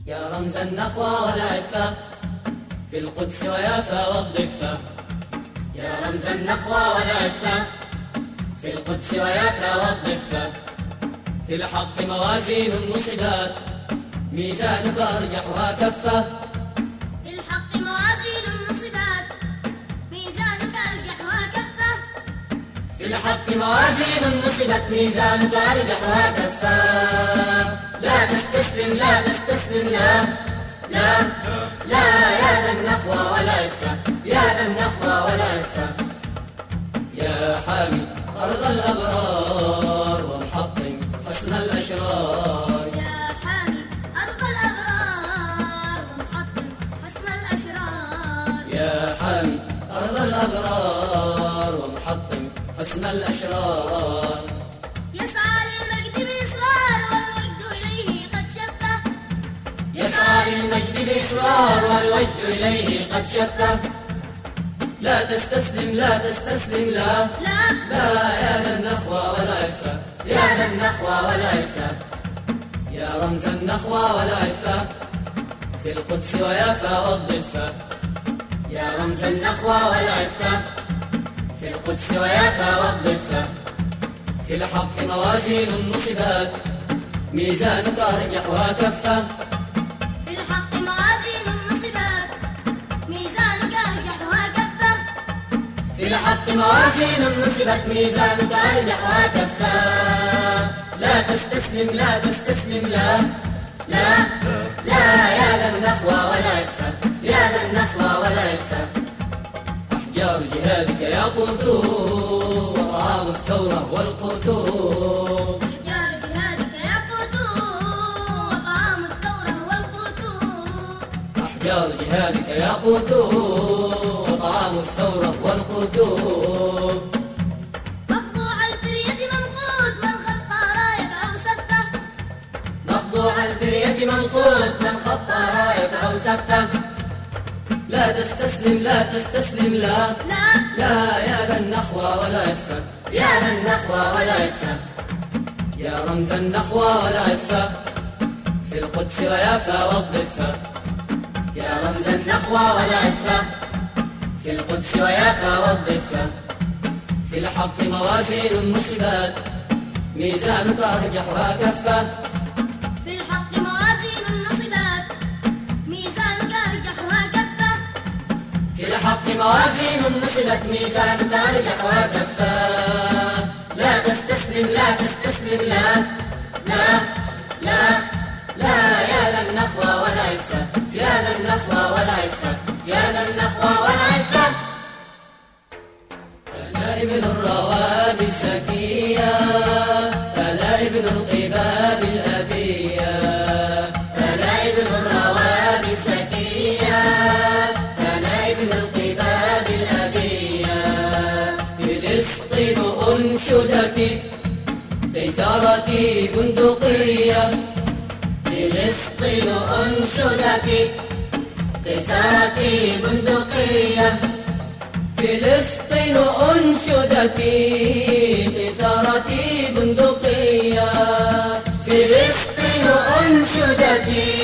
يا رمز النخوة والعفة في القدس ويافا والضفة. يا رمز النخوة والعفة في القدس ويافا والضفة. في الحق موازين نصبت ميزانك أرجحها كفة. في الحق موازين نصبت ميزانك أرجحها كفة. في الحق موازين نصبت ميزانك أرجحها كفة. لا تستسلم لا تستسلم لا لا لا يا ذا النخوة والعفة. يا ذا النخوة والعفة. يا حامي أرض الأبرار ومحطم حسن الأشرار. يا حامي أرض الأبرار ومحطم حسن الأشرار. يا حامي أرض الأبرار ومحطم حسن الأشرار. يسعى للمجد بإصرار والوجد إليه قد شفه. يسعى للمجد بإصرار والوجد إليه قد شفه. لا تستسلم لا تستسلم لا لا لا يا ذا النخوة والعفة. يا ذا النخوة والعفة. يا رمز النخوة والعفة في القدس ويافا والضفة. يا رمز النخوة والعفة في القدس ويافا والضفة. في الحق موازين نصبت ميزانك أرجحها كفة. في الحق موازين نصبت ميزانك أرجحها كفة. في الحق موازين نصبت ميزانك أرجحها كفة. لا تستسلم لا تستسلم لا لا لا يا ذا النخوة والعفة. يا ذا النخوة والعفة. أحجار جهادك ياقوت وطعام الثورة والقوت. أحجار جهادك ياقوت وطعام الثورة والقوت. أحجار جهادك ياقوت وطعام الثورة والقوت. مفضوح الفرية منقود من خط راية أو سفة. مفضوح الفرية منقود من خط راية أو سفة. لا تستسلم لا تستسلم لا لا لا يا ذا النخوة والعفة. يا ذا النخوة والعفة. يا رمز النخوة والعفة في القدس ويافا والضفة. يا رمز النخوة والعفة في القدس ويافا والضفة. في الحق موازين نصبت ميزانك أرجحها كفة. في الحق موازين نصبت ميزانك أرجحها كفة. في الحق موازين نصبت ميزانك أرجحها كفة. لا تستسلم لا تستسلم لا لا لا لا يا ذا النخوة والعفة. يا ذا النخوة والعفة. يا ذا النخوة والعفة. أنا ابن الرواد الشكية. أنا ابن القباب الأبية. أنا ابن الرواد الشكية. أنا ابن القباب الأبية. فلسطين أنشدتي بثارتي بندقية. فلسطين أنشدتي بثارتي بندقية. فلسطين أنشدتي بثارتي بندقية. فلسطين أنشدتي